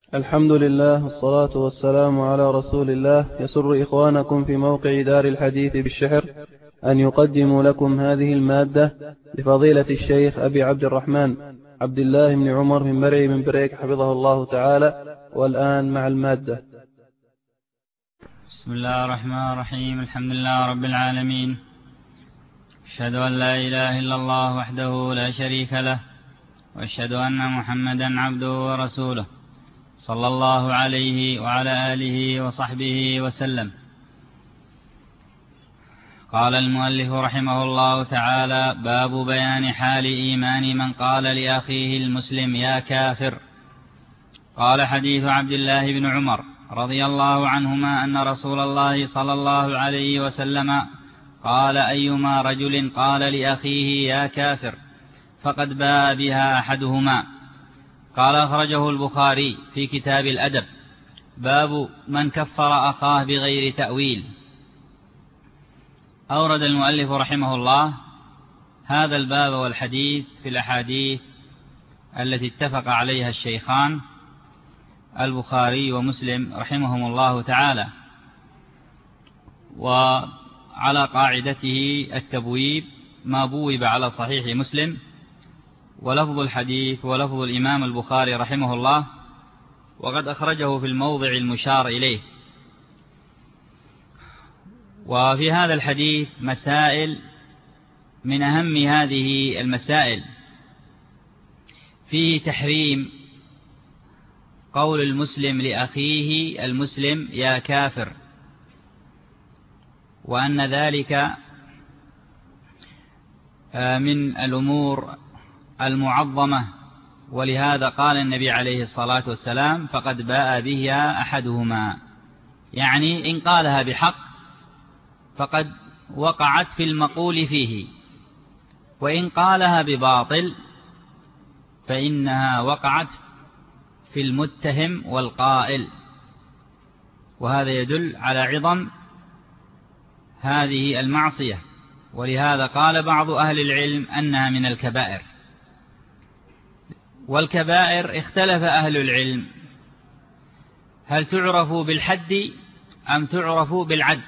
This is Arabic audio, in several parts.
الحمد لله والصلاة والسلام على رسول الله. يسر إخوانكم في موقع دار الحديث بالشحر أن يقدموا لكم هذه المادة لفضيلة الشيخ أبي عبد الرحمن عبد الله بن عمر من مرعي بن بريك حفظه الله تعالى. والآن مع المادة. بسم الله الرحمن الرحيم. الحمد لله رب العالمين، أشهد أن لا إله إلا الله وحده لا شريك له، وأشهد أن محمدا عبده ورسوله صلى الله عليه وعلى آله وصحبه وسلم. قال المؤلف رحمه الله تعالى: باب بيان حال إيمان من قال لأخيه المسلم يا كافر. قال: حديث عبد الله بن عمر رضي الله عنهما أن رسول الله صلى الله عليه وسلم قال: أيما رجل قال لأخيه يا كافر فقد باء بها أحدهما. قال: أخرجه البخاري في كتاب الأدب. باب من كفر أخاه بغير تأويل. أورد المؤلف رحمه الله هذا الباب والحديث في الأحاديث التي اتفق عليها الشيخان البخاري ومسلم رحمهم الله تعالى، وعلى قاعدته التبويب ما بوب على صحيح مسلم، ولفظ الحديث ولفظ الإمام البخاري رحمه الله، وقد أخرجه في الموضع المشار إليه. وفي هذا الحديث مسائل، من أهم هذه المسائل فيه تحريم قول المسلم لأخيه المسلم يا كافر، وأن ذلك من الأمور المعظمة، ولهذا قال النبي عليه الصلاة والسلام: فقد باء بها أحدهما، يعني إن قالها بحق فقد وقعت في المقول فيه، وإن قالها بباطل فإنها وقعت في المتهم والقائل. وهذا يدل على عظم هذه المعصية، ولهذا قال بعض أهل العلم أنها من الكبائر. والكبائر اختلف أهل العلم هل تعرف بالحد أم تعرف بالعد.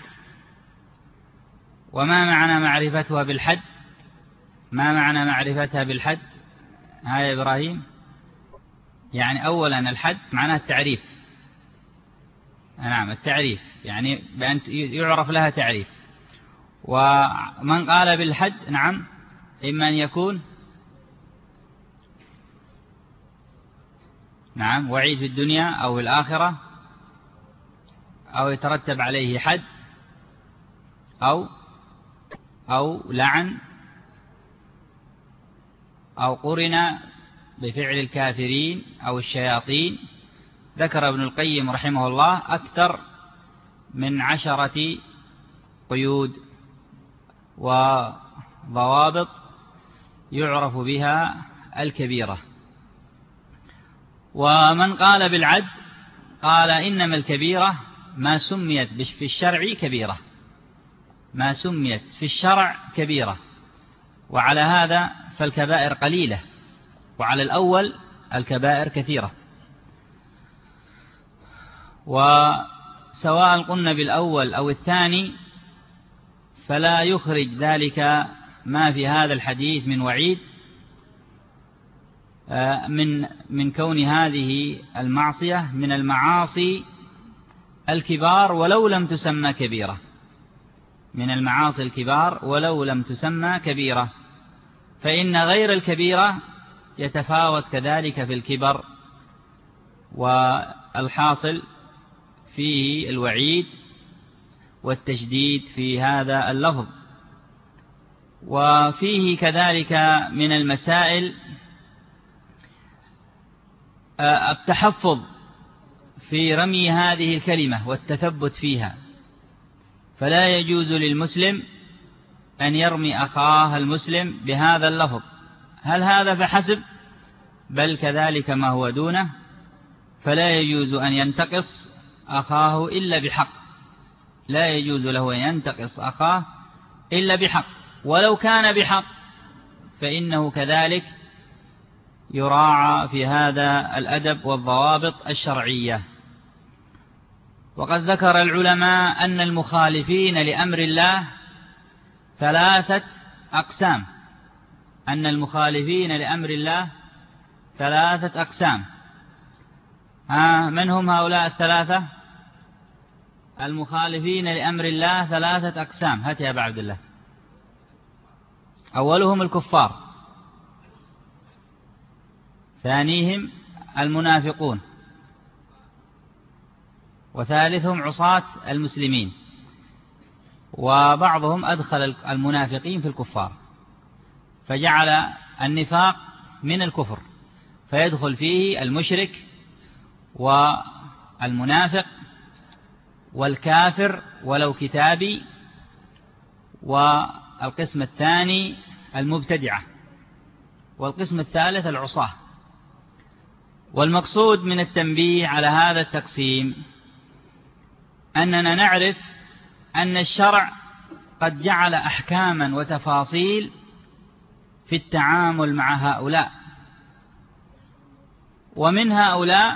وما معنى معرفتها بالحد؟ ما معنى معرفتها بالحد؟ يا إبراهيم، يعني أولا الحد معناه التعريف. نعم، التعريف يعني بأن يعرف لها تعريف. ومن قال بالحد نعم إما أن يكون نعم وعيد في الدنيا أو في الآخرة، أو يترتب عليه حد، أو لعن، أو قرن بفعل الكافرين أو الشياطين. ذكر ابن القيم رحمه الله أكثر من 10 قيود وضوابط يعرف بها الكبيرة. ومن قال بالعد قال: إنما الكبيرة ما سميت في الشرع كبيرة، ما سميت في الشرع كبيرة. وعلى هذا فالكبائر قليلة، وعلى الأول الكبائر كثيرة. وسواء قلنا بالأول أو الثاني فلا يخرج ذلك ما في هذا الحديث من وعيد من كون هذه المعصية من المعاصي الكبار ولو لم تسمى كبيرة، من المعاصي الكبار ولو لم تسمى كبيرة. فإن غير الكبيرة يتفاوت كذلك في الكبر، والحاصل فيه الوعيد والتشديد في هذا اللفظ. وفيه كذلك من المسائل التحفظ في رمي هذه الكلمة والتثبت فيها، فلا يجوز للمسلم أن يرمي أخاه المسلم بهذا اللفظ. هل هذا فحسب؟ بل كذلك ما هو دونه. فلا يجوز أن ينتقص أخاه إلا بحق، لا يجوز له أن ينتقص أخاه إلا بحق، ولو كان بحق فإنه كذلك يراعى في هذا الأدب والضوابط الشرعية. وقد ذكر العلماء أن المخالفين لأمر الله 3 أقسام، أن المخالفين لأمر الله 3 أقسام. من هم هؤلاء 3 المخالفين لأمر الله؟ 3 أقسام. هات يا أبا عبد الله. أولهم الكفار، ثانيهم المنافقون، وثالثهم عصاة المسلمين. وبعضهم أدخل المنافقين في الكفار، فجعل النفاق من الكفر، فيدخل فيه المشرك والمنافق والكافر ولو كتابي، والقسم الثاني المبتدعة، والقسم الثالث العصاة. والمقصود من التنبيه على هذا التقسيم أننا نعرف أن الشرع قد جعل أحكاما وتفاصيل في التعامل مع هؤلاء، ومن هؤلاء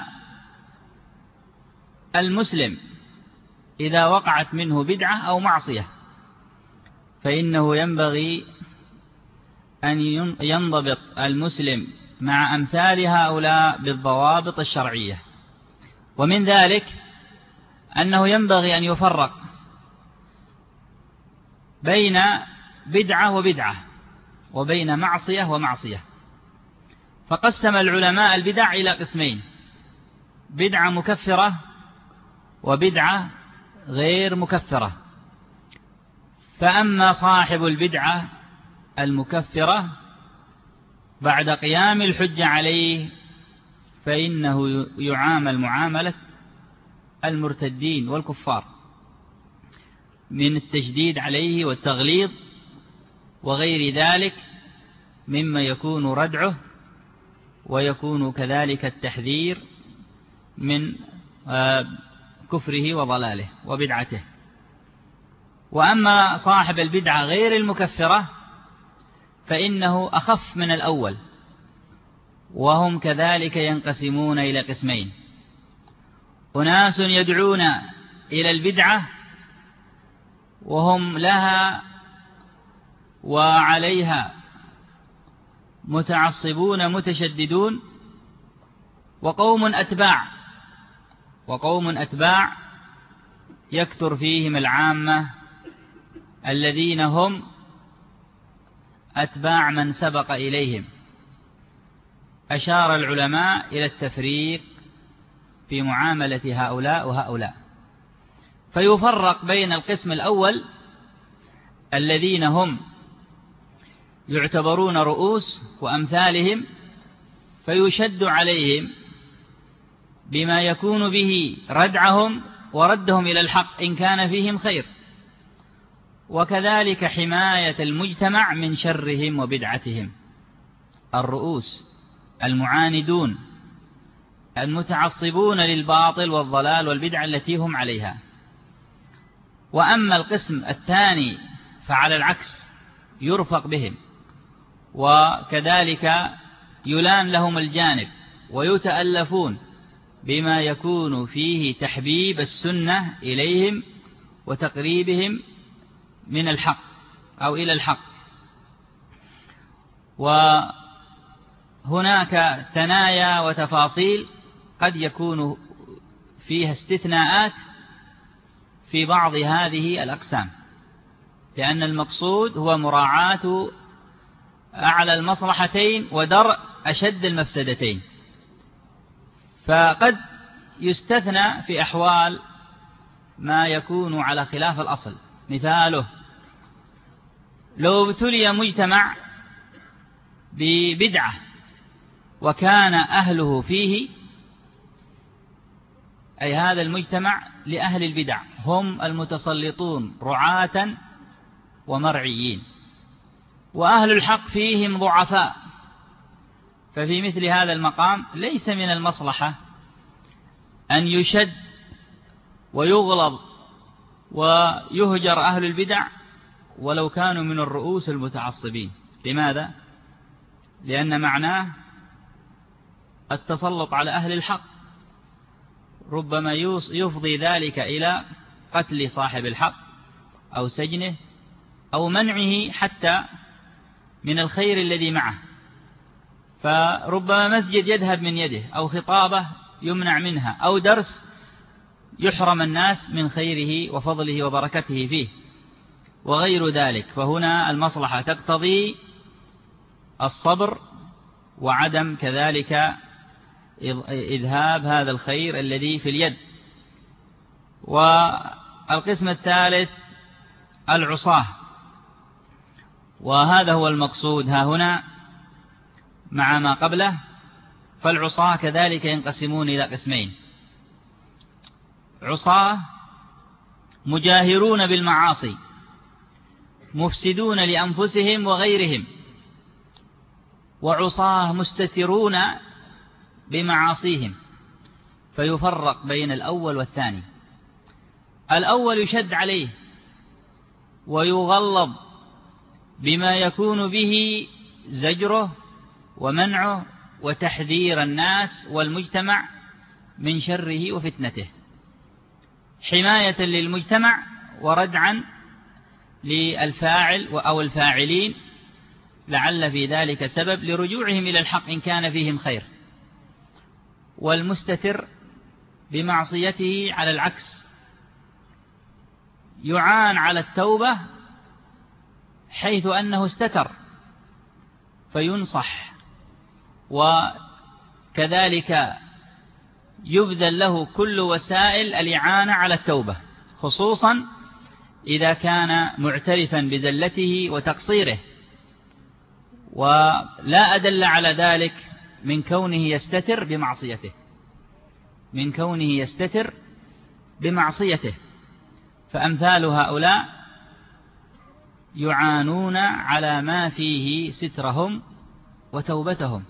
المسلم إذا وقعت منه بدعة أو معصية فإنه ينبغي أن ينضبط المسلم مع أمثال هؤلاء بالضوابط الشرعية. ومن ذلك أنه ينبغي أن يفرق بين بدعة وبدعة، وبين معصية ومعصية. فقسم العلماء البدع إلى قسمين: بدعة مكفرة وبدعة غير مكفرة. فأما صاحب البدعة المكفرة بعد قيام الحجة عليه فإنه يعامل معاملة المرتدين والكفار من التشديد عليه والتغليظ وغير ذلك مما يكون ردعه، ويكون كذلك التحذير من كفره وضلاله وبدعته. وأما صاحب البدعة غير المكفرة فإنه أخف من الأول، وهم كذلك ينقسمون إلى قسمين: أناس يدعون إلى البدعة وهم لها وعليها متعصبون متشددون، وقوم أتباع يكثر فيهم العامة الذين هم أتباع من سبق إليهم. أشار العلماء إلى التفريق في معاملة هؤلاء وهؤلاء، فيفرق بين القسم الأول الذين هم يعتبرون رؤوس وأمثالهم، فيشد عليهم بما يكون به ردعهم وردهم إلى الحق إن كان فيهم خير، وكذلك حماية المجتمع من شرهم وبدعتهم. الرؤوس المعاندون المتعصبون للباطل والضلال والبدع التي هم عليها. وأما القسم الثاني فعلى العكس، يرفق بهم، وكذلك يلان لهم الجانب، ويتألفون بما يكون فيه تحبيب السنة إليهم وتقريبهم من الحق أو إلى الحق. وهناك ثنايا وتفاصيل قد يكون فيها استثناءات في بعض هذه الأقسام، لأن المقصود هو مراعاة أعلى المصلحتين ودرء أشد المفسدتين. فقد يستثنى في أحوال ما يكون على خلاف الأصل. مثاله: لو ابتلي مجتمع ببدعة وكان أهله فيه، أي هذا المجتمع لأهل البدع هم المتسلطون رعاة ومرعيين، وأهل الحق فيهم ضعفاء، ففي مثل هذا المقام ليس من المصلحة أن يشد ويغلظ ويهجر أهل البدع ولو كانوا من الرؤوس المتعصبين. لماذا؟ لأن معناه التسلط على أهل الحق، ربما يفضي ذلك إلى قتل صاحب الحق أو سجنه أو منعه حتى من الخير الذي معه، فربما مسجد يذهب من يده، أو خطابة يمنع منها، أو درس يحرم الناس من خيره وفضله وبركته فيه وغير ذلك. فهنا المصلحة تقتضي الصبر وعدم كذلك إذهاب هذا الخير الذي في اليد. والقسم الثالث العصاة، وهذا هو المقصود ها هنا مع ما قبله. فالعصاة كذلك ينقسمون إلى قسمين: عصاة مجاهرون بالمعاصي مفسدون لأنفسهم وغيرهم، وعصاة مستترون بمعاصيهم، فيفرق بين الأول والثاني. الأول يشد عليه ويغلظ بما يكون به زجره ومنعه وتحذير الناس والمجتمع من شره وفتنته، حماية للمجتمع وردعا للفاعل أو الفاعلين، لعل في ذلك سبب لرجوعهم إلى الحق إن كان فيهم خير. والمستتر بمعصيته على العكس يعان على التوبة، حيث أنه استتر فينصح، وكذلك يبذل له كل وسائل الإعانة على التوبة، خصوصا إذا كان معترفا بزلته وتقصيره. ولا أدل على ذلك من كونه يستتر بمعصيته، من كونه يستتر بمعصيته. فأمثال هؤلاء يعانون على ما فيه سترهم وتوبتهم.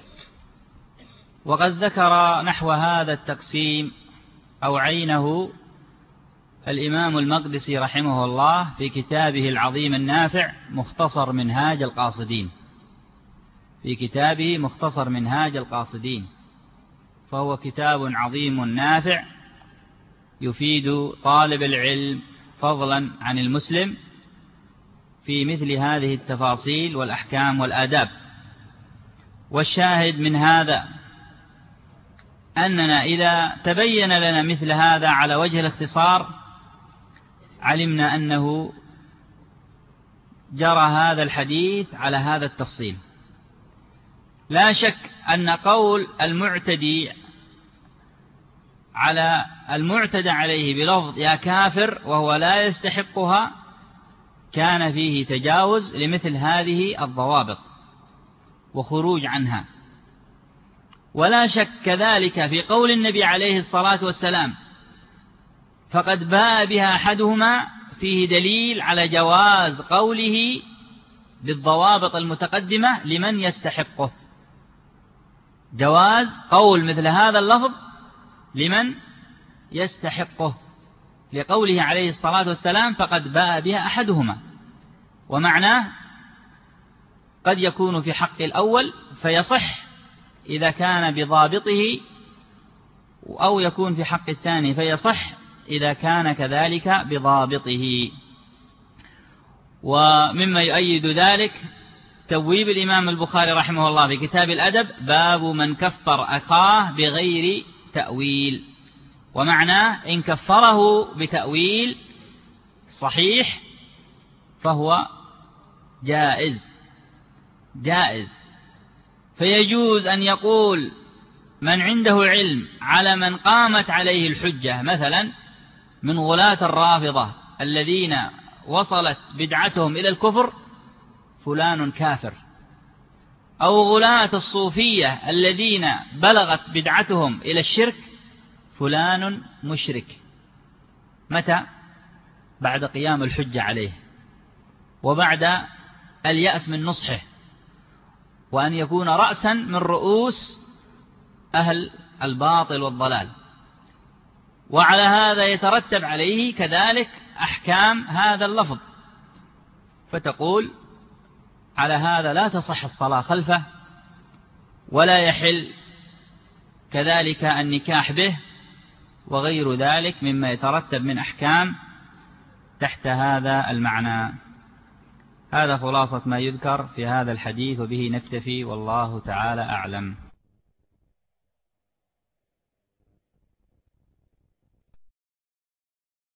وقد ذكر نحو هذا التقسيم أو عينه الإمام المقدسي رحمه الله في كتابه العظيم النافع مختصر منهاج القاصدين، في كتابه مختصر منهاج القاصدين، فهو كتاب عظيم نافع يفيد طالب العلم فضلا عن المسلم في مثل هذه التفاصيل والأحكام والآداب. والشاهد من هذا أننا إذا تبين لنا مثل هذا على وجه الاختصار علمنا أنه جرى هذا الحديث على هذا التفصيل. لا شك أن قول المعتدي على المعتدى عليه بلفظ يا كافر وهو لا يستحقها كان فيه تجاوز لمثل هذه الضوابط وخروج عنها. ولا شك كذلك في قول النبي عليه الصلاة والسلام فقد باء بها أحدهما فيه دليل على جواز قوله بالضوابط المتقدمة لمن يستحقه، جواز قول مثل هذا اللفظ لمن يستحقه، لقوله عليه الصلاة والسلام فقد باء بها أحدهما، ومعناه قد يكون في حق الأول فيصح إذا كان بضابطه، أو يكون في حق الثاني فيصح إذا كان كذلك بضابطه. ومما يؤيد ذلك تبويب الإمام البخاري رحمه الله في كتاب الأدب باب من كفر أخاه بغير تأويل، ومعناه إن كفره بتأويل صحيح فهو جائز، فيجوز أن يقول من عنده علم على من قامت عليه الحجة، مثلا من غلاة الرافضة الذين وصلت بدعتهم إلى الكفر فلان كافر، أو غلاة الصوفية الذين بلغت بدعتهم إلى الشرك فلان مشرك. متى؟ بعد قيام الحجة عليه وبعد اليأس من نصحه، وأن يكون رأسا من رؤوس أهل الباطل والضلال. وعلى هذا يترتب عليه كذلك أحكام هذا اللفظ، فتقول على هذا لا تصح الصلاة خلفه، ولا يحل كذلك النكاح به وغير ذلك مما يترتب من أحكام تحت هذا المعنى. هذا خلاصة ما يذكر في هذا الحديث، وبه نكتفي والله تعالى أعلم.